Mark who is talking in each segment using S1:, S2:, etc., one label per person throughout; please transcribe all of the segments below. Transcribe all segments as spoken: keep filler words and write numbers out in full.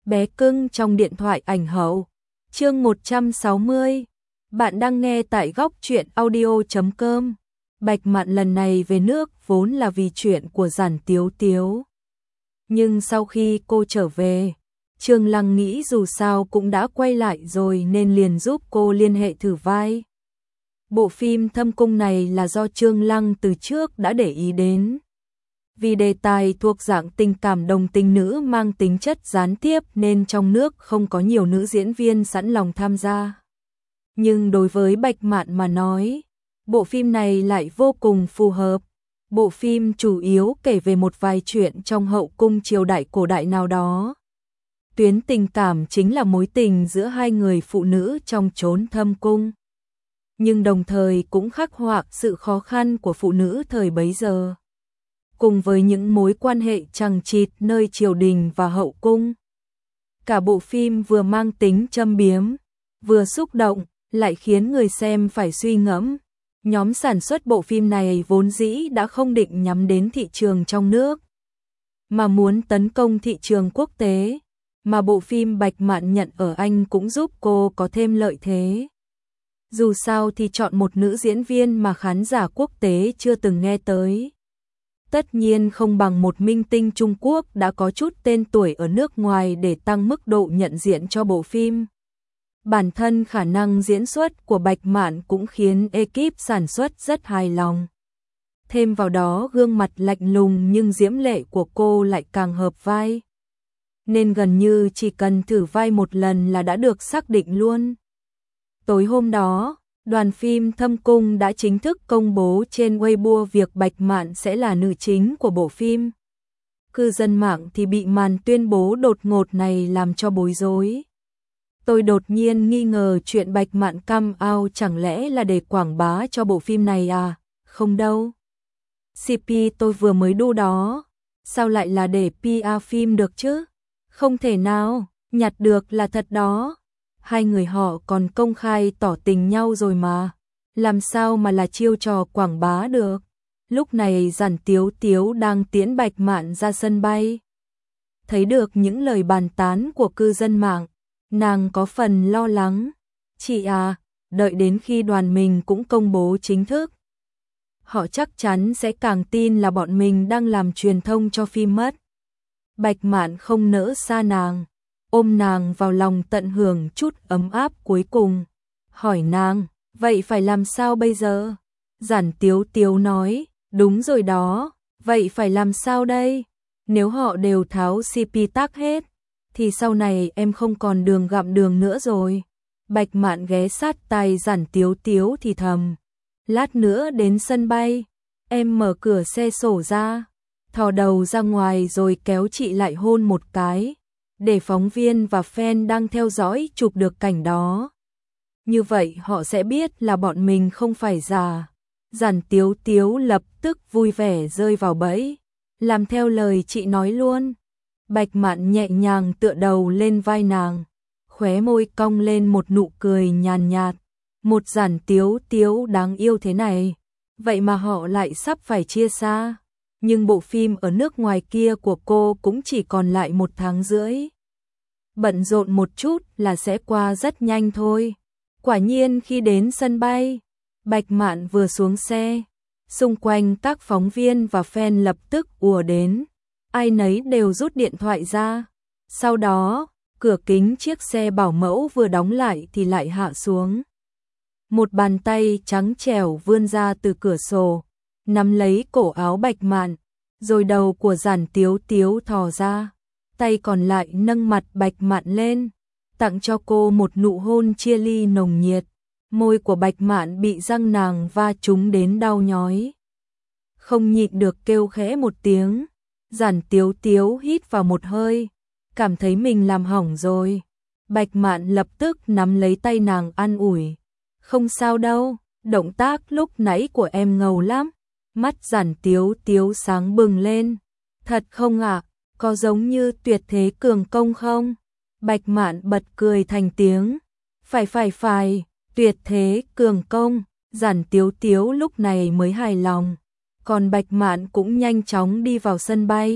S1: bé cưng trong điện thoại ảnh hậu. Chương một trăm sáu mươi. Bạn đang nghe tại góc truyện audio chấm com. Bạch Mạn lần này về nước vốn là vì chuyện của Giản Tiếu Tiếu. Nhưng sau khi cô trở về, Trương Lăng nghĩ dù sao cũng đã quay lại rồi nên liền giúp cô liên hệ thử vai. Bộ phim Thâm Cung này là do Trương Lăng từ trước đã để ý đến. Vì đề tài thuộc dạng tình cảm đồng tính nữ mang tính chất gián tiếp nên trong nước không có nhiều nữ diễn viên sẵn lòng tham gia. Nhưng đối với Bạch Mạn mà nói, bộ phim này lại vô cùng phù hợp. Bộ phim chủ yếu kể về một vài chuyện trong hậu cung triều đại cổ đại nào đó. Tuyến tình cảm chính là mối tình giữa hai người phụ nữ trong chốn thâm cung. Nhưng đồng thời cũng khắc họa sự khó khăn của phụ nữ thời bấy giờ. Cùng với những mối quan hệ chằng chịt nơi triều đình và hậu cung. Cả bộ phim vừa mang tính châm biếm, vừa xúc động, lại khiến người xem phải suy ngẫm. Nhóm sản xuất bộ phim này vốn dĩ đã không định nhắm đến thị trường trong nước, mà muốn tấn công thị trường quốc tế, mà bộ phim Bạch Mạn nhận ở Anh cũng giúp cô có thêm lợi thế. Dù sao thì chọn một nữ diễn viên mà khán giả quốc tế chưa từng nghe tới. Tất nhiên không bằng một minh tinh Trung Quốc đã có chút tên tuổi ở nước ngoài để tăng mức độ nhận diện cho bộ phim. Bản thân khả năng diễn xuất của Bạch Mạn cũng khiến ekip sản xuất rất hài lòng. Thêm vào đó gương mặt lạnh lùng nhưng diễm lệ của cô lại càng hợp vai. Nên gần như chỉ cần thử vai một lần là đã được xác định luôn. Tối hôm đó, đoàn phim Thâm Cung đã chính thức công bố trên Weibo việc Bạch Mạn sẽ là nữ chính của bộ phim. Cư dân mạng thì bị màn tuyên bố đột ngột này làm cho bối rối. Tôi đột nhiên nghi ngờ chuyện Bạch Mạn come out chẳng lẽ là để quảng bá cho bộ phim này à? Không đâu. xê pê tôi vừa mới đu đó, sao lại là để pê e phim được chứ? Không thể nào, nhặt được là thật đó. Hai người họ còn công khai tỏ tình nhau rồi mà, làm sao mà là chiêu trò quảng bá được. Lúc này Giản Tiếu Tiếu đang tiễn Bạch Mạn ra sân bay. Thấy được những lời bàn tán của cư dân mạng, nàng có phần lo lắng. Chị à, đợi đến khi đoàn mình cũng công bố chính thức, họ chắc chắn sẽ càng tin là bọn mình đang làm truyền thông cho phim mất. Bạch Mạn không nỡ xa nàng, ôm nàng vào lòng tận hưởng chút ấm áp cuối cùng. Hỏi nàng, vậy phải làm sao bây giờ? Giản Tiếu Tiếu nói, đúng rồi đó, vậy phải làm sao đây? Nếu họ đều tháo xê pê tag hết, thì sau này em không còn đường gặm đường nữa rồi. Bạch Mạn ghé sát tai Giản Tiếu Tiếu thì thầm. Lát nữa đến sân bay, em mở cửa xe sổ ra, thò đầu ra ngoài rồi kéo chị lại hôn một cái, để phóng viên và fan đang theo dõi chụp được cảnh đó. Như vậy họ sẽ biết là bọn mình không phải già. Giản Tiếu Tiếu lập tức vui vẻ rơi vào bẫy, làm theo lời chị nói luôn. Bạch Mạn nhẹ nhàng tựa đầu lên vai nàng, khóe môi cong lên một nụ cười nhàn nhạt. Một Giản Tiếu Tiếu đáng yêu thế này, vậy mà họ lại sắp phải chia xa. Nhưng bộ phim ở nước ngoài kia của cô cũng chỉ còn lại một tháng rưỡi. Bận rộn một chút là sẽ qua rất nhanh thôi. Quả nhiên khi đến sân bay, Bạch Mạn vừa xuống xe, xung quanh các phóng viên và fan lập tức ùa đến. Ai nấy đều rút điện thoại ra. Sau đó, cửa kính chiếc xe bảo mẫu vừa đóng lại thì lại hạ xuống. Một bàn tay trắng trẻo vươn ra từ cửa sổ, nắm lấy cổ áo Bạch Mạn, rồi đầu của Giản Tiếu Tiếu thò ra, tay còn lại nâng mặt Bạch Mạn lên, tặng cho cô một nụ hôn chia ly nồng nhiệt. Môi của Bạch Mạn bị răng nàng va trúng đến đau nhói, không nhịn được kêu khẽ một tiếng. Giản Tiếu Tiếu hít vào một hơi, cảm thấy mình làm hỏng rồi. Bạch Mạn lập tức nắm lấy tay nàng an ủi. Không sao đâu, động tác lúc nãy của em ngầu lắm. Mắt Giản Tiếu Tiếu sáng bừng lên. Thật không ạ, à? Có giống như tuyệt thế cường công không? Bạch Mạn bật cười thành tiếng. Phải phải phải, tuyệt thế cường công. Giản Tiếu Tiếu lúc này mới hài lòng. Còn Bạch Mạn cũng nhanh chóng đi vào sân bay.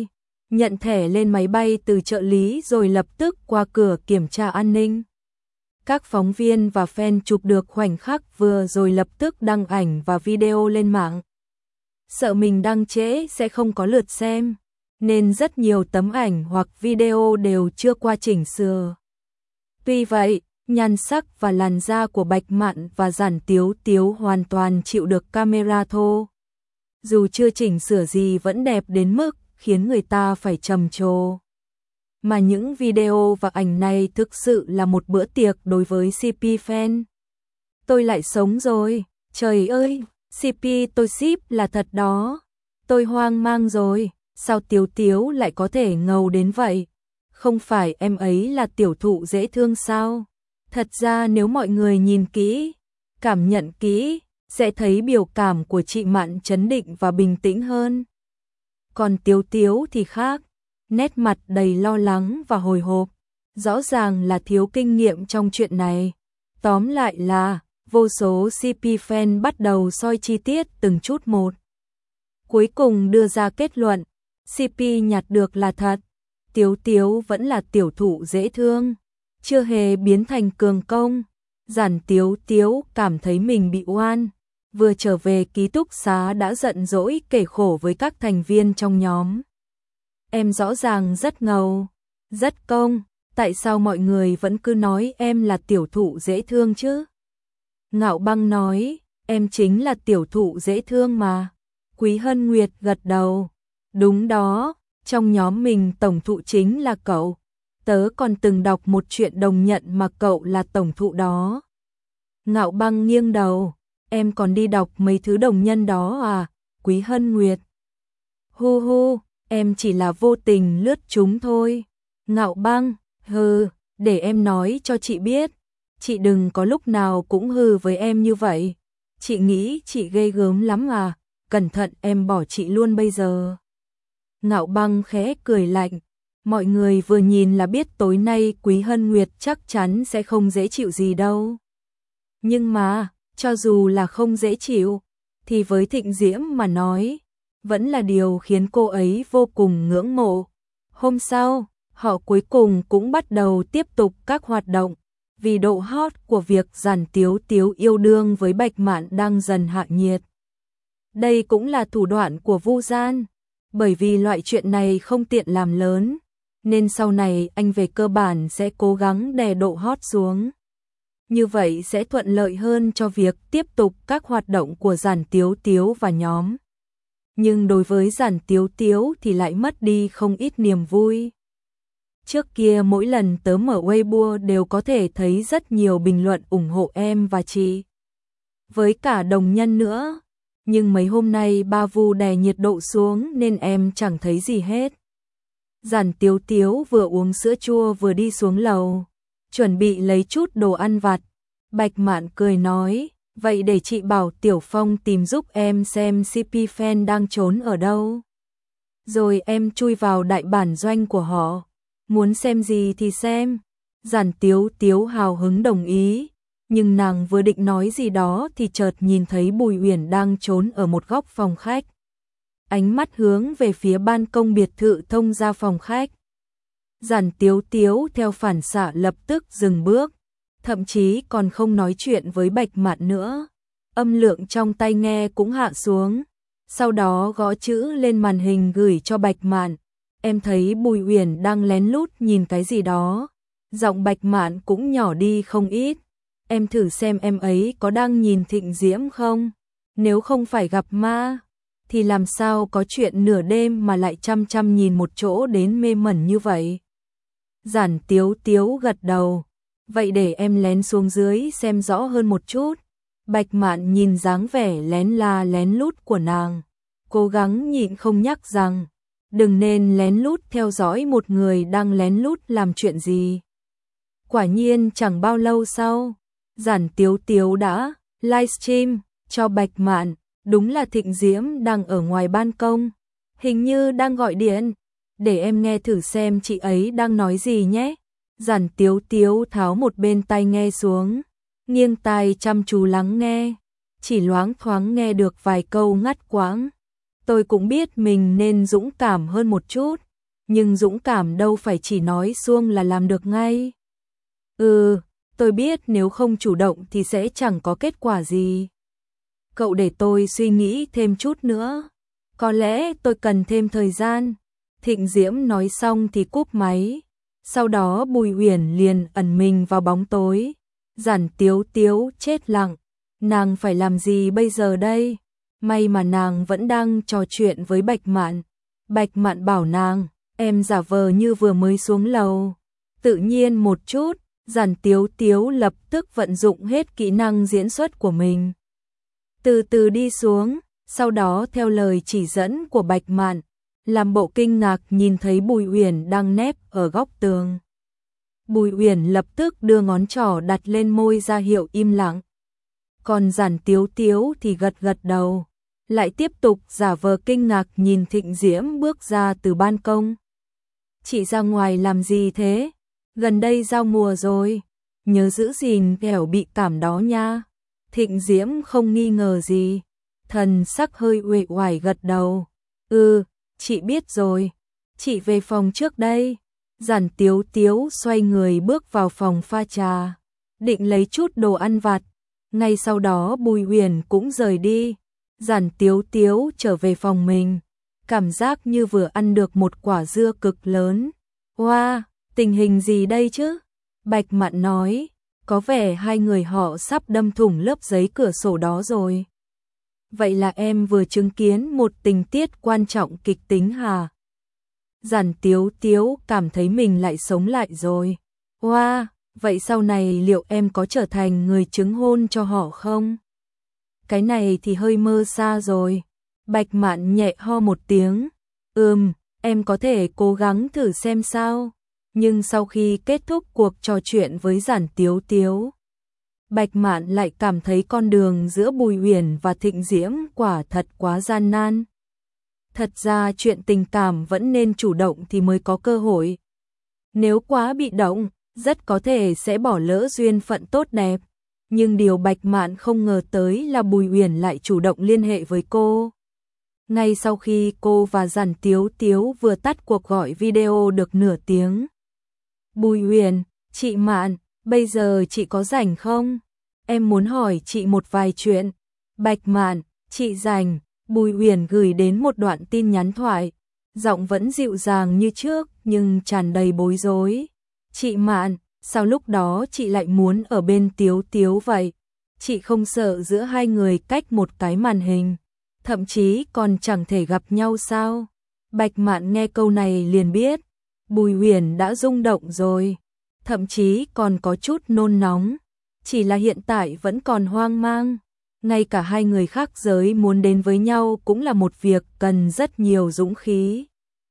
S1: nhận thẻ lên máy bay từ trợ lý rồi lập tức qua cửa kiểm tra an ninh. Các phóng viên và fan chụp được khoảnh khắc vừa rồi lập tức đăng ảnh và video lên mạng. Sợ mình đăng trễ sẽ không có lượt xem, nên rất nhiều tấm ảnh hoặc video đều chưa qua chỉnh sửa. Tuy vậy, nhan sắc và làn da của Bạch Mạn và Giản Tiếu Tiếu hoàn toàn chịu được camera thô. Dù chưa chỉnh sửa gì vẫn đẹp đến mức khiến người ta phải trầm trồ. Mà những video và ảnh này thực sự là một bữa tiệc đối với xê pê fan. Tôi lại sống rồi, trời ơi, xê pê tôi ship là thật đó. Tôi hoang mang rồi, sao Tiếu Tiếu lại có thể ngầu đến vậy? Không phải em ấy là tiểu thụ dễ thương sao? Thật ra nếu mọi người nhìn kỹ, cảm nhận kỹ, sẽ thấy biểu cảm của chị Mạn trấn định và bình tĩnh hơn. Còn Tiếu Tiếu thì khác, nét mặt đầy lo lắng và hồi hộp, rõ ràng là thiếu kinh nghiệm trong chuyện này. Tóm lại là, vô số xê pê fan bắt đầu soi chi tiết từng chút một. Cuối cùng đưa ra kết luận, xê pê nhặt được là thật, Tiếu Tiếu vẫn là tiểu thụ dễ thương, chưa hề biến thành cường công. Giản Tiếu Tiếu cảm thấy mình bị oan, vừa trở về ký túc xá đã giận dỗi kể khổ với các thành viên trong nhóm. Em rõ ràng rất ngầu, rất công, tại sao mọi người vẫn cứ nói em là tiểu thụ dễ thương chứ? Ngạo Băng nói, em chính là tiểu thụ dễ thương mà. Quý Hân Nguyệt gật đầu, đúng đó, trong nhóm mình tổng thụ chính là cậu. Tớ còn từng đọc một chuyện đồng nhận mà cậu là tổng thụ đó. Ngạo Băng nghiêng đầu, em còn đi đọc mấy thứ đồng nhân đó à? Quý Hân Nguyệt, hu hu, em chỉ là vô tình lướt chúng thôi. Ngạo Băng, hừ, để em nói cho chị biết, chị đừng có lúc nào cũng hừ với em như vậy. Chị nghĩ chị ghê gớm lắm à, cẩn thận em bỏ chị luôn bây giờ. Ngạo Băng khẽ cười lạnh, mọi người vừa nhìn là biết tối nay Quý Hân Nguyệt chắc chắn sẽ không dễ chịu gì đâu. Nhưng mà, cho dù là không dễ chịu, thì với Thịnh Diễm mà nói, vẫn là điều khiến cô ấy vô cùng ngưỡng mộ. Hôm sau, họ cuối cùng cũng bắt đầu tiếp tục các hoạt động, vì độ hot của việc Giản Tiếu Tiếu yêu đương với Bạch Mạn đang dần hạ nhiệt. Đây cũng là thủ đoạn của Vu Gian, bởi vì loại chuyện này không tiện làm lớn, nên sau này anh về cơ bản sẽ cố gắng đè độ hot xuống. Như vậy sẽ thuận lợi hơn cho việc tiếp tục các hoạt động của Giản Tiếu Tiếu và nhóm. Nhưng đối với Giản Tiếu Tiếu thì lại mất đi không ít niềm vui. Trước kia mỗi lần tớ mở Weibo đều có thể thấy rất nhiều bình luận ủng hộ em và chị. Với cả đồng nhân nữa. Nhưng mấy hôm nay ba Vu đè nhiệt độ xuống nên em chẳng thấy gì hết. Giản Tiếu Tiếu vừa uống sữa chua vừa đi xuống lầu, chuẩn bị lấy chút đồ ăn vặt. Bạch Mạn cười nói, vậy để chị bảo Tiểu Phong tìm giúp em xem xê pê fan đang trốn ở đâu. Rồi em chui vào đại bản doanh của họ, muốn xem gì thì xem. Giản Tiếu Tiếu hào hứng đồng ý, nhưng nàng vừa định nói gì đó thì chợt nhìn thấy Bùi Uyển đang trốn ở một góc phòng khách. Ánh mắt hướng về phía ban công biệt thự thông ra phòng khách. Giản Tiếu Tiếu theo phản xạ lập tức dừng bước, thậm chí còn không nói chuyện với Bạch Mạn nữa. Âm lượng trong tai nghe cũng hạ xuống, sau đó gõ chữ lên màn hình gửi cho Bạch Mạn. Em thấy Bùi Uyển đang lén lút nhìn cái gì đó. Giọng Bạch Mạn cũng nhỏ đi không ít. Em thử xem em ấy có đang nhìn Thịnh Diễm không? Nếu không phải gặp ma, thì làm sao có chuyện nửa đêm mà lại chăm chăm nhìn một chỗ đến mê mẩn như vậy? Giản Tiếu Tiếu gật đầu. Vậy để em lén xuống dưới xem rõ hơn một chút. Bạch Mạn nhìn dáng vẻ lén la lén lút của nàng, cố gắng nhịn không nhắc rằng đừng nên lén lút theo dõi một người đang lén lút làm chuyện gì. Quả nhiên chẳng bao lâu sau, Giản Tiếu Tiếu đã livestream cho Bạch Mạn, đúng là Thịnh Diễm đang ở ngoài ban công, hình như đang gọi điện, để em nghe thử xem chị ấy đang nói gì nhé. Giản Tiếu Tiếu tháo một bên tai nghe xuống, nghiêng tai chăm chú lắng nghe, chỉ loáng thoáng nghe được vài câu ngắt quãng. Tôi cũng biết mình nên dũng cảm hơn một chút, nhưng dũng cảm đâu phải chỉ nói suông là làm được ngay. Ừ, tôi biết nếu không chủ động thì sẽ chẳng có kết quả gì. Cậu để tôi suy nghĩ thêm chút nữa. Có lẽ tôi cần thêm thời gian. Thịnh Diễm nói xong thì cúp máy. Sau đó Bùi Uyển liền ẩn mình vào bóng tối. Giản Tiếu Tiếu chết lặng. Nàng phải làm gì bây giờ đây? May mà nàng vẫn đang trò chuyện với Bạch Mạn. Bạch Mạn bảo nàng, em giả vờ như vừa mới xuống lầu. Tự nhiên một chút, Giản Tiếu Tiếu lập tức vận dụng hết kỹ năng diễn xuất của mình. Từ từ đi xuống, sau đó theo lời chỉ dẫn của Bạch Mạn, làm bộ kinh ngạc nhìn thấy Bùi Uyển đang nép ở góc tường. Bùi Uyển lập tức đưa ngón trỏ đặt lên môi ra hiệu im lặng. Còn Giản Tiếu Tiếu thì gật gật đầu, lại tiếp tục giả vờ kinh ngạc nhìn Thịnh Diễm bước ra từ ban công. Chị ra ngoài làm gì thế? Gần đây giao mùa rồi, nhớ giữ gìn kẻo bị cảm đó nha. Thịnh Diễm không nghi ngờ gì, thần sắc hơi uể oải gật đầu. Ừ, chị biết rồi, chị về phòng trước đây. Giản Tiếu Tiếu xoay người bước vào phòng pha trà, định lấy chút đồ ăn vặt. Ngay sau đó Bùi Uyển cũng rời đi. Giản Tiếu Tiếu trở về phòng mình, cảm giác như vừa ăn được một quả dưa cực lớn. Wow, tình hình gì đây chứ? Bạch Mạn nói, có vẻ hai người họ sắp đâm thủng lớp giấy cửa sổ đó rồi. Vậy là em vừa chứng kiến một tình tiết quan trọng kịch tính hả? Giản Tiếu Tiếu cảm thấy mình lại sống lại rồi. Wow, vậy sau này liệu em có trở thành người chứng hôn cho họ không? Cái này thì hơi mơ xa rồi. Bạch Mạn nhẹ ho một tiếng. Ừm, em có thể cố gắng thử xem sao. Nhưng sau khi kết thúc cuộc trò chuyện với Giản Tiếu Tiếu, Bạch Mạn lại cảm thấy con đường giữa Bùi Uyển và Thịnh Diễm quả thật quá gian nan. Thật ra chuyện tình cảm vẫn nên chủ động thì mới có cơ hội. Nếu quá bị động, rất có thể sẽ bỏ lỡ duyên phận tốt đẹp. Nhưng điều Bạch Mạn không ngờ tới là Bùi Uyển lại chủ động liên hệ với cô. Ngay sau khi cô và Giản Tiếu Tiếu vừa tắt cuộc gọi video được nửa tiếng. Bùi Uyển, chị Mạn, bây giờ chị có rảnh không? Em muốn hỏi chị một vài chuyện. Bạch Mạn, chị rảnh. Bùi Uyển gửi đến một đoạn tin nhắn thoại. Giọng vẫn dịu dàng như trước nhưng tràn đầy bối rối. Chị Mạn, sao lúc đó chị lại muốn ở bên Tiếu Tiếu vậy? Chị không sợ giữa hai người cách một cái màn hình, thậm chí còn chẳng thể gặp nhau sao? Bạch Mạn nghe câu này liền biết, Bùi Uyển đã rung động rồi, thậm chí còn có chút nôn nóng, chỉ là hiện tại vẫn còn hoang mang. Ngay cả hai người khác giới muốn đến với nhau cũng là một việc cần rất nhiều dũng khí.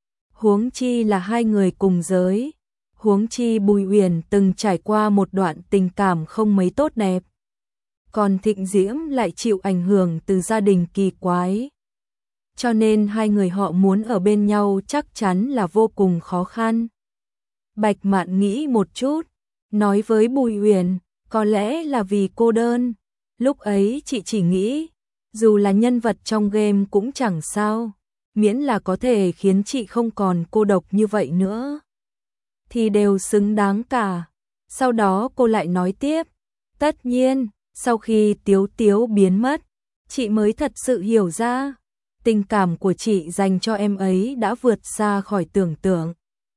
S1: Huống chi là hai người cùng giới. Huống chi Bùi Uyển từng trải qua một đoạn tình cảm không mấy tốt đẹp. Còn Thịnh Diễm lại chịu ảnh hưởng từ gia đình kỳ quái. Cho nên hai người họ muốn ở bên nhau chắc chắn là vô cùng khó khăn. Bạch Mạn nghĩ một chút, nói với Bùi Uyển, có lẽ là vì cô đơn. Lúc ấy chị chỉ nghĩ, dù là nhân vật trong game cũng chẳng sao, miễn là có thể khiến chị không còn cô độc như vậy nữa, thì đều xứng đáng cả. Sau đó cô lại nói tiếp, tất nhiên, sau khi Tiếu Tiếu biến mất, chị mới thật sự hiểu ra, tình cảm của chị dành cho em ấy đã vượt xa khỏi tưởng tượng.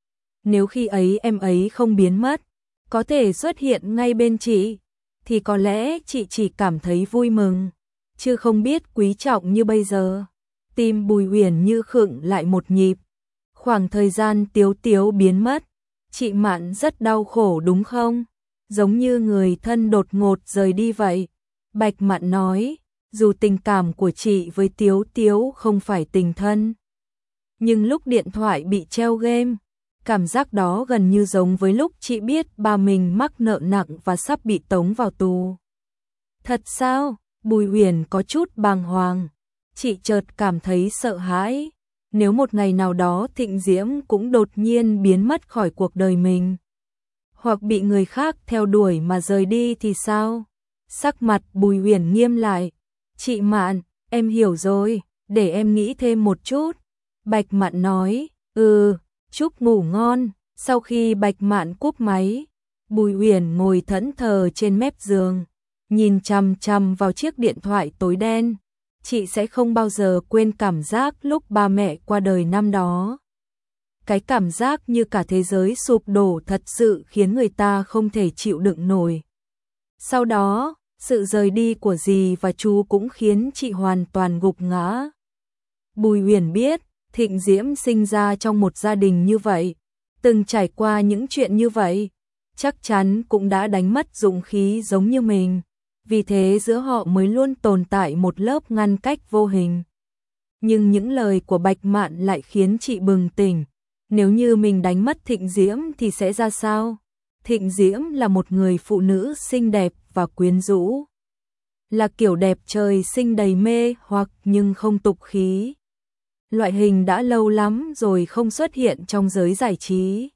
S1: Nếu khi ấy em ấy không biến mất, có thể xuất hiện ngay bên chị, thì có lẽ chị chỉ cảm thấy vui mừng, chứ không biết quý trọng như bây giờ. Tim Bùi Uyển như khựng lại một nhịp. Khoảng thời gian Tiếu Tiếu biến mất, chị Mạn rất đau khổ đúng không? Giống như người thân đột ngột rời đi vậy. Bạch Mạn nói, dù tình cảm của chị với Tiếu Tiếu không phải tình thân, nhưng lúc điện thoại bị treo game, cảm giác đó gần như giống với lúc chị biết ba mình mắc nợ nặng và sắp bị tống vào tù. Thật sao? Bùi Uyển có chút bàng hoàng. Chị chợt cảm thấy sợ hãi. Nếu một ngày nào đó Thịnh Diễm cũng đột nhiên biến mất khỏi cuộc đời mình, hoặc bị người khác theo đuổi mà rời đi thì sao? Sắc mặt Bùi Uyển nghiêm lại. Chị Mạn, em hiểu rồi, để em nghĩ thêm một chút. Bạch Mạn nói, ừ, Chúc ngủ ngon. Sau khi Bạch Mạn cúp máy, Bùi Uyển ngồi thẫn thờ trên mép giường, nhìn chằm chằm vào chiếc điện thoại tối đen. Chị sẽ không bao giờ quên cảm giác lúc ba mẹ qua đời năm đó. Cái cảm giác như cả thế giới sụp đổ thật sự khiến người ta không thể chịu đựng nổi. Sau đó, sự rời đi của dì và chú cũng khiến chị hoàn toàn gục ngã. Bùi Uyển biết, Thịnh Diễm sinh ra trong một gia đình như vậy, từng trải qua những chuyện như vậy, chắc chắn cũng đã đánh mất dũng khí giống như mình. Vì thế giữa họ mới luôn tồn tại một lớp ngăn cách vô hình. Nhưng những lời của Bạch Mạn lại khiến chị bừng tỉnh. Nếu như mình đánh mất Thịnh Diễm thì sẽ ra sao? Thịnh Diễm là một người phụ nữ xinh đẹp và quyến rũ. Là kiểu đẹp trời xinh đầy mê hoặc nhưng không tục khí. Loại hình đã lâu lắm rồi không xuất hiện trong giới giải trí.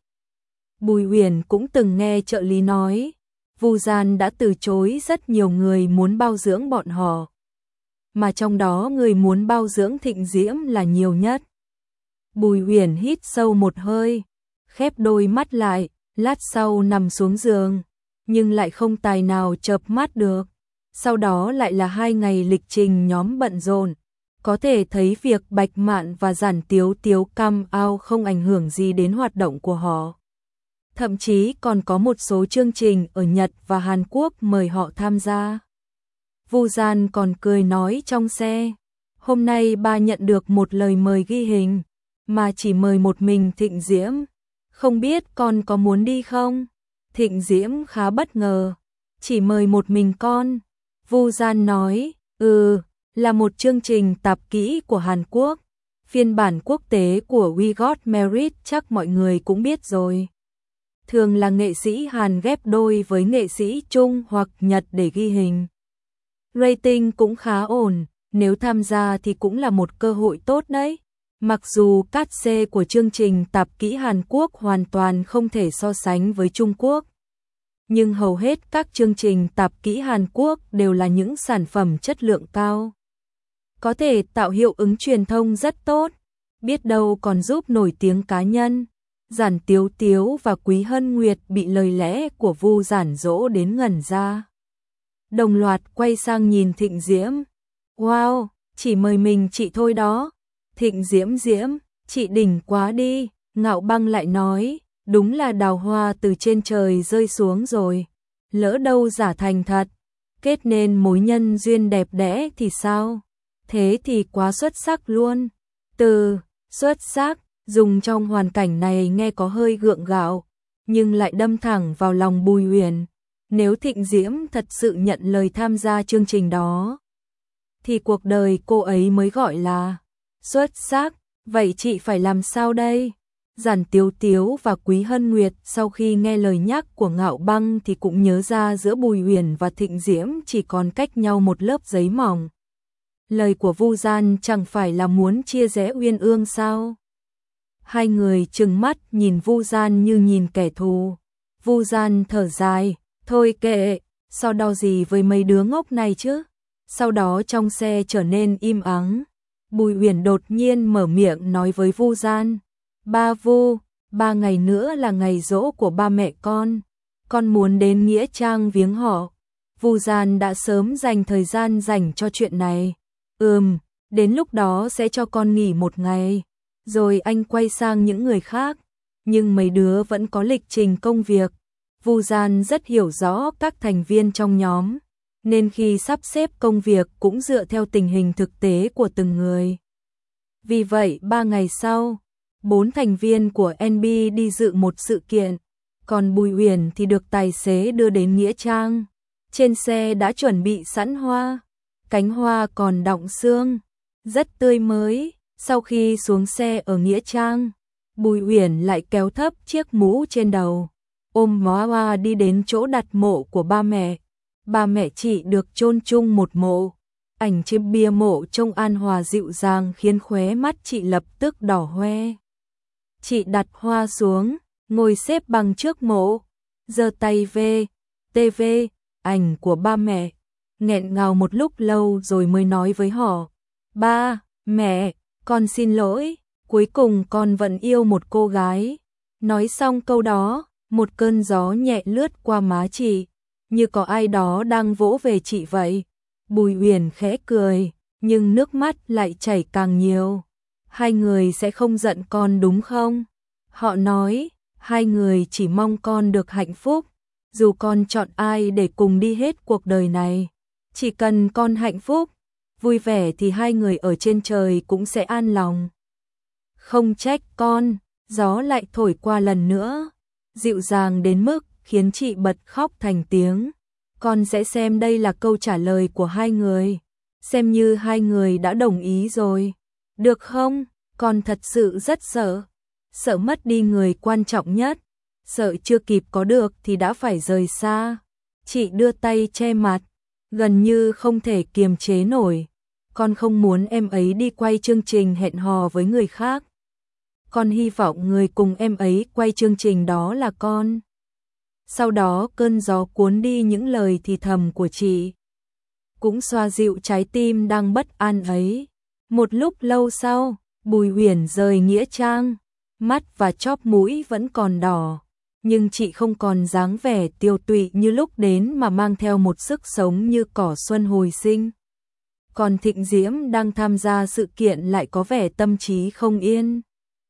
S1: Bùi Uyển cũng từng nghe trợ lý nói, Vu Gian đã từ chối rất nhiều người muốn bao dưỡng bọn họ. Mà trong đó người muốn bao dưỡng Thịnh Diễm là nhiều nhất. Bùi Uyển hít sâu một hơi, khép đôi mắt lại, lát sau nằm xuống giường, nhưng lại không tài nào chợp mắt được. Sau đó lại là hai ngày lịch trình nhóm bận rộn. Có thể thấy việc Bạch Mạn và Giản Tiếu Tiếu come out không ảnh hưởng gì đến hoạt động của họ. Thậm chí còn có một số chương trình ở Nhật và Hàn Quốc mời họ tham gia. Vu Gian còn cười nói trong xe, hôm nay ba nhận được một lời mời ghi hình, mà chỉ mời một mình Thịnh Diễm. Không biết con có muốn đi không? Thịnh Diễm khá bất ngờ, chỉ mời một mình con. Vu Gian nói, ừ, là một chương trình tạp kỹ của Hàn Quốc. Phiên bản quốc tế của We Got Married chắc mọi người cũng biết rồi. Thường là nghệ sĩ Hàn ghép đôi với nghệ sĩ Trung hoặc Nhật để ghi hình. Rating cũng khá ổn, nếu tham gia thì cũng là một cơ hội tốt đấy. Mặc dù cát xê của chương trình tạp kỹ Hàn Quốc hoàn toàn không thể so sánh với Trung Quốc, nhưng hầu hết các chương trình tạp kỹ Hàn Quốc đều là những sản phẩm chất lượng cao. Có thể tạo hiệu ứng truyền thông rất tốt, biết đâu còn giúp nổi tiếng cá nhân. Giản Tiếu Tiếu và Quý Hân Nguyệt bị lời lẽ của Vu Giản dỗ đến ngẩn ra. Đồng loạt quay sang nhìn Thịnh Diễm. Wow, chỉ mời mình chị thôi đó. Thịnh Diễm Diễm, chị đỉnh quá đi. Ngạo Băng lại nói, đúng là đào hoa từ trên trời rơi xuống rồi. Lỡ đâu giả thành thật, kết nên mối nhân duyên đẹp đẽ thì sao? Thế thì quá xuất sắc luôn. Từ xuất sắc dùng trong hoàn cảnh này nghe có hơi gượng gạo, nhưng lại đâm thẳng vào lòng Bùi Uyển. Nếu Thịnh Diễm thật sự nhận lời tham gia chương trình đó, thì cuộc đời cô ấy mới gọi là xuất sắc. Vậy chị phải làm sao đây? Giản Tiếu Tiếu và Quý Hân Nguyệt sau khi nghe lời nhắc của Ngạo Băng thì cũng nhớ ra giữa Bùi Uyển và Thịnh Diễm chỉ còn cách nhau một lớp giấy mỏng. Lời của Vu Gian chẳng phải là muốn chia rẽ uyên ương sao? Hai người trừng mắt nhìn Vu Gian như nhìn kẻ thù. Vu Gian thở dài, thôi kệ, so đo gì với mấy đứa ngốc này chứ? Sau đó trong xe trở nên im ắng. Bùi Uyển đột nhiên mở miệng nói với Vu Gian, ba Vu, ba ngày nữa là ngày giỗ của ba mẹ con, con muốn đến Nghĩa Trang viếng họ. Vu Gian đã sớm dành thời gian dành cho chuyện này. Ừm, đến lúc đó sẽ cho con nghỉ một ngày. Rồi anh quay sang những người khác, nhưng mấy đứa vẫn có lịch trình công việc. Vu Gian rất hiểu rõ các thành viên trong nhóm, nên khi sắp xếp công việc cũng dựa theo tình hình thực tế của từng người. Vì vậy ba ngày sau, bốn thành viên của en bê đi dự một sự kiện, còn Bùi Uyển thì được tài xế đưa đến Nghĩa Trang. Trên xe đã chuẩn bị sẵn hoa, cánh hoa còn đọng sương, rất tươi mới. Sau khi xuống xe ở Nghĩa Trang, Bùi Uyển lại kéo thấp chiếc mũ trên đầu, ôm bó hoa đi đến chỗ đặt mộ của ba mẹ. Ba mẹ chị được chôn chung một mộ. Ảnh trên bia mộ trông an hòa dịu dàng khiến khóe mắt chị lập tức đỏ hoe. Chị đặt hoa xuống, ngồi xếp bằng trước mộ, giơ tay về, tê vê, ảnh của ba mẹ. Nghẹn ngào một lúc lâu rồi mới nói với họ, ba, mẹ, con xin lỗi, cuối cùng con vẫn yêu một cô gái. Nói xong câu đó, một cơn gió nhẹ lướt qua má chị, như có ai đó đang vỗ về chị vậy. Bùi Uyển khẽ cười, nhưng nước mắt lại chảy càng nhiều. Hai người sẽ không giận con đúng không? Họ nói, hai người chỉ mong con được hạnh phúc, dù con chọn ai để cùng đi hết cuộc đời này. Chỉ cần con hạnh phúc, vui vẻ thì hai người ở trên trời cũng sẽ an lòng. Không trách con, gió lại thổi qua lần nữa, dịu dàng đến mức khiến chị bật khóc thành tiếng. Con sẽ xem đây là câu trả lời của hai người, xem như hai người đã đồng ý rồi. Được không? Con thật sự rất sợ, sợ mất đi người quan trọng nhất, sợ chưa kịp có được thì đã phải rời xa. Chị đưa tay che mặt, gần như không thể kiềm chế nổi. Con không muốn em ấy đi quay chương trình hẹn hò với người khác. Con hy vọng người cùng em ấy quay chương trình đó là con. Sau đó cơn gió cuốn đi những lời thì thầm của chị, cũng xoa dịu trái tim đang bất an ấy. Một lúc lâu sau, Bùi Uyển rời nghĩa trang, mắt và chóp mũi vẫn còn đỏ, nhưng chị không còn dáng vẻ tiêu tụy như lúc đến mà mang theo một sức sống như cỏ xuân hồi sinh. Còn Thịnh Diễm đang tham gia sự kiện lại có vẻ tâm trí không yên.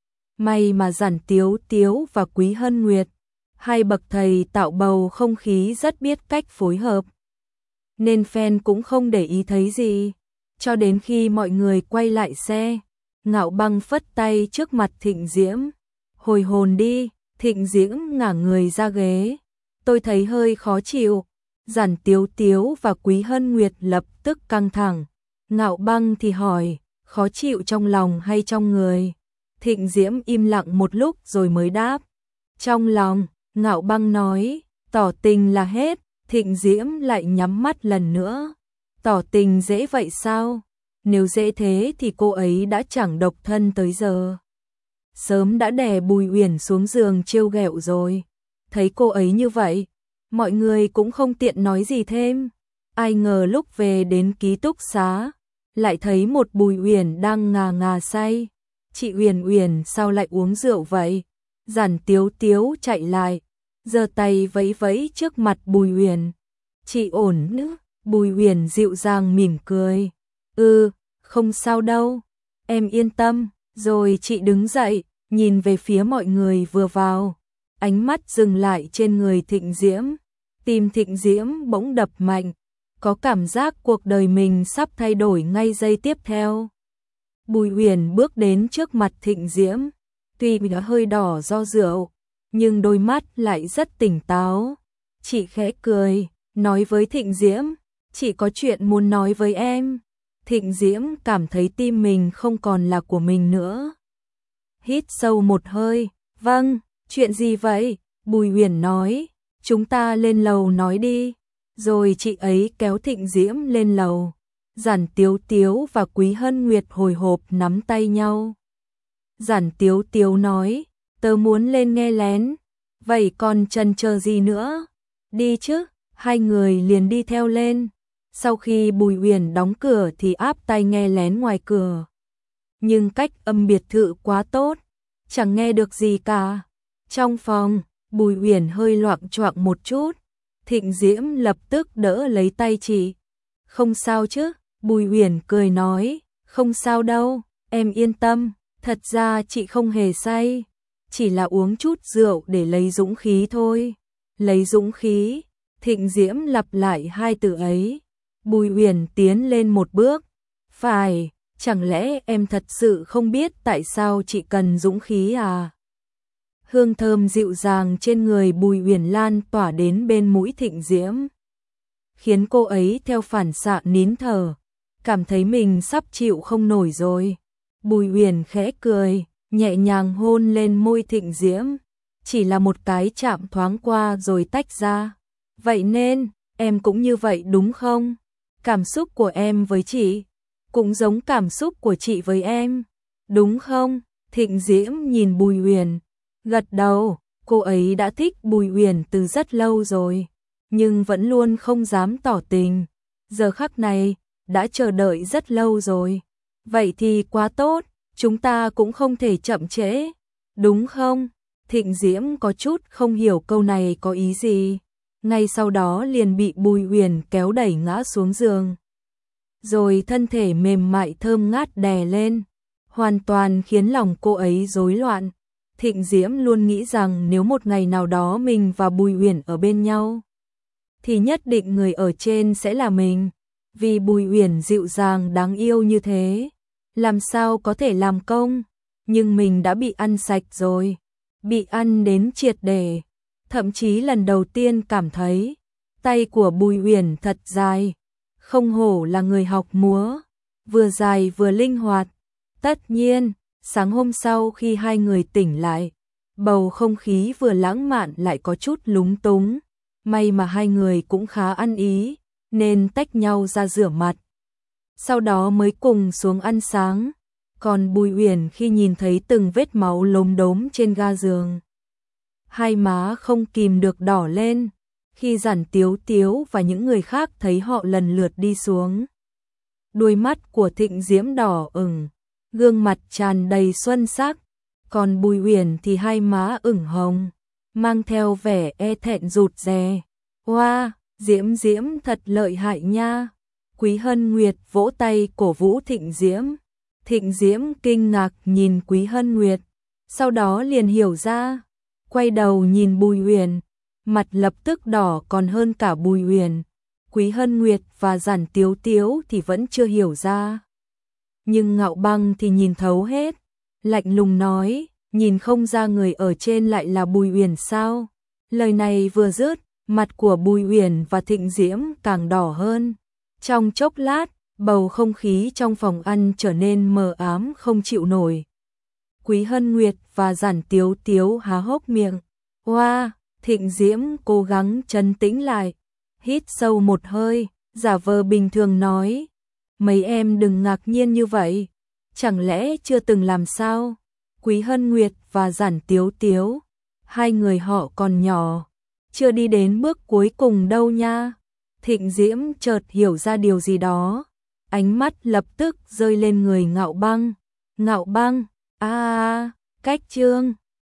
S1: May mà Giản Tiếu Tiếu và Quý Hân Nguyệt, hai bậc thầy tạo bầu không khí rất biết cách phối hợp, nên fan cũng không để ý thấy gì. Cho đến khi mọi người quay lại xe, Ngạo Băng phất tay trước mặt Thịnh Diễm. Hồi hồn đi. Thịnh Diễm ngả người ra ghế. Tôi thấy hơi khó chịu. Giản Tiếu Tiếu và Quý Hân Nguyệt lập tức căng thẳng. Ngạo Băng thì hỏi, khó chịu trong lòng hay trong người? Thịnh Diễm im lặng một lúc rồi mới đáp, trong lòng. Ngạo Băng nói, tỏ tình là hết. Thịnh Diễm lại nhắm mắt lần nữa. Tỏ tình dễ vậy sao? Nếu dễ thế thì cô ấy đã chẳng độc thân tới giờ. Sớm đã đè Bùi Uyển xuống giường trêu ghẹo rồi. Thấy cô ấy như vậy, mọi người cũng không tiện nói gì thêm. Ai ngờ lúc về đến ký túc xá, lại thấy một Bùi Uyển đang ngà ngà say. Chị Uyển Uyển sao lại uống rượu vậy? Giản Tiếu Tiếu chạy lại, giơ tay vẫy vẫy trước mặt Bùi Uyển. Chị ổn nữa. Bùi Uyển dịu dàng mỉm cười. Ừ, không sao đâu, em yên tâm. Rồi chị đứng dậy, nhìn về phía mọi người vừa vào. Ánh mắt dừng lại trên người Thịnh Diễm. Tim Thịnh Diễm bỗng đập mạnh, có cảm giác cuộc đời mình sắp thay đổi ngay giây tiếp theo. Bùi Uyển bước đến trước mặt Thịnh Diễm, tuy đã hơi đỏ do rượu, nhưng đôi mắt lại rất tỉnh táo. Chị khẽ cười, nói với Thịnh Diễm, chị có chuyện muốn nói với em. Thịnh Diễm cảm thấy tim mình không còn là của mình nữa. Hít sâu một hơi, vâng, chuyện gì vậy? Bùi Uyển nói, chúng ta lên lầu nói đi. Rồi chị ấy kéo Thịnh Diễm lên lầu. Giản Tiếu Tiếu và Quý Hân Nguyệt hồi hộp nắm tay nhau. Giản Tiếu Tiếu nói, tớ muốn lên nghe lén. Vậy còn chần chờ gì nữa? Đi chứ. Hai người liền đi theo lên. Sau khi Bùi Uyển đóng cửa thì áp tai nghe lén ngoài cửa. Nhưng cách âm biệt thự quá tốt, chẳng nghe được gì cả. Trong phòng, Bùi Uyển hơi loạng choạng một chút. Thịnh Diễm lập tức đỡ lấy tay chị. Không sao chứ? Bùi Uyển cười nói, không sao đâu, em yên tâm. Thật ra chị không hề say, chỉ là uống chút rượu để lấy dũng khí thôi. Lấy dũng khí? Thịnh Diễm lặp lại hai từ ấy. Bùi Uyển tiến lên một bước. Phải, chẳng lẽ em thật sự không biết tại sao chị cần dũng khí à? Hương thơm dịu dàng trên người Bùi Uyển lan tỏa đến bên mũi Thịnh Diễm, khiến cô ấy theo phản xạ nín thở, cảm thấy mình sắp chịu không nổi rồi. Bùi Uyển khẽ cười, nhẹ nhàng hôn lên môi Thịnh Diễm, chỉ là một cái chạm thoáng qua rồi tách ra. Vậy nên, em cũng như vậy đúng không? Cảm xúc của em với chị cũng giống cảm xúc của chị với em, đúng không? Thịnh Diễm nhìn Bùi Uyển, gật đầu. Cô ấy đã thích Bùi Uyển từ rất lâu rồi, nhưng vẫn luôn không dám tỏ tình. Giờ khắc này, đã chờ đợi rất lâu rồi. Vậy thì quá tốt, chúng ta cũng không thể chậm trễ, đúng không? Thịnh Diễm có chút không hiểu câu này có ý gì, ngay sau đó liền bị Bùi Uyển kéo đẩy ngã xuống giường. Rồi thân thể mềm mại thơm ngát đè lên, hoàn toàn khiến lòng cô ấy rối loạn. Thịnh Diễm luôn nghĩ rằng nếu một ngày nào đó mình và Bùi Uyển ở bên nhau, thì nhất định người ở trên sẽ là mình, vì Bùi Uyển dịu dàng đáng yêu như thế, làm sao có thể làm công, nhưng mình đã bị ăn sạch rồi, bị ăn đến triệt để, thậm chí lần đầu tiên cảm thấy tay của Bùi Uyển thật dài, không hổ là người học múa, vừa dài vừa linh hoạt. Tất nhiên, sáng hôm sau khi hai người tỉnh lại, bầu không khí vừa lãng mạn lại có chút lúng túng, may mà hai người cũng khá ăn ý, nên tách nhau ra rửa mặt. Sau đó mới cùng xuống ăn sáng, còn Bùi Uyển khi nhìn thấy từng vết máu lốm đốm trên ga giường, hai má không kìm được đỏ lên, khi Giản Tiếu Tiếu và những người khác thấy họ lần lượt đi xuống. Đuôi mắt của Thịnh Diễm đỏ ửng, gương mặt tràn đầy xuân sắc, còn Bùi Uyển thì hai má ửng hồng, mang theo vẻ e thẹn rụt rè. Oa, wow, Diễm Diễm thật lợi hại nha. Quý Hân Nguyệt vỗ tay cổ vũ Thịnh Diễm. Thịnh Diễm kinh ngạc nhìn Quý Hân Nguyệt, sau đó liền hiểu ra, quay đầu nhìn Bùi Uyển, mặt lập tức đỏ còn hơn cả Bùi Uyển. Quý Hân Nguyệt và Giản Tiếu Tiếu thì vẫn chưa hiểu ra, nhưng Ngạo Băng thì nhìn thấu hết, lạnh lùng nói, nhìn không ra người ở trên lại là Bùi Uyển sao? Lời này vừa dứt, mặt của Bùi Uyển và Thịnh Diễm càng đỏ hơn. Trong chốc lát, bầu không khí trong phòng ăn trở nên mờ ám không chịu nổi. Quý Hân Nguyệt và Giản Tiếu Tiếu há hốc miệng. Oa, wow, Thịnh Diễm cố gắng trấn tĩnh lại, hít sâu một hơi, giả vờ bình thường nói, mấy em đừng ngạc nhiên như vậy, chẳng lẽ chưa từng làm sao? Quý Hân Nguyệt và Giản Tiếu Tiếu, hai người họ còn nhỏ, chưa đi đến bước cuối cùng đâu nha. Thịnh Diễm chợt hiểu ra điều gì đó, ánh mắt lập tức rơi lên người Ngạo Băng. Ngạo Băng, a a, cách chương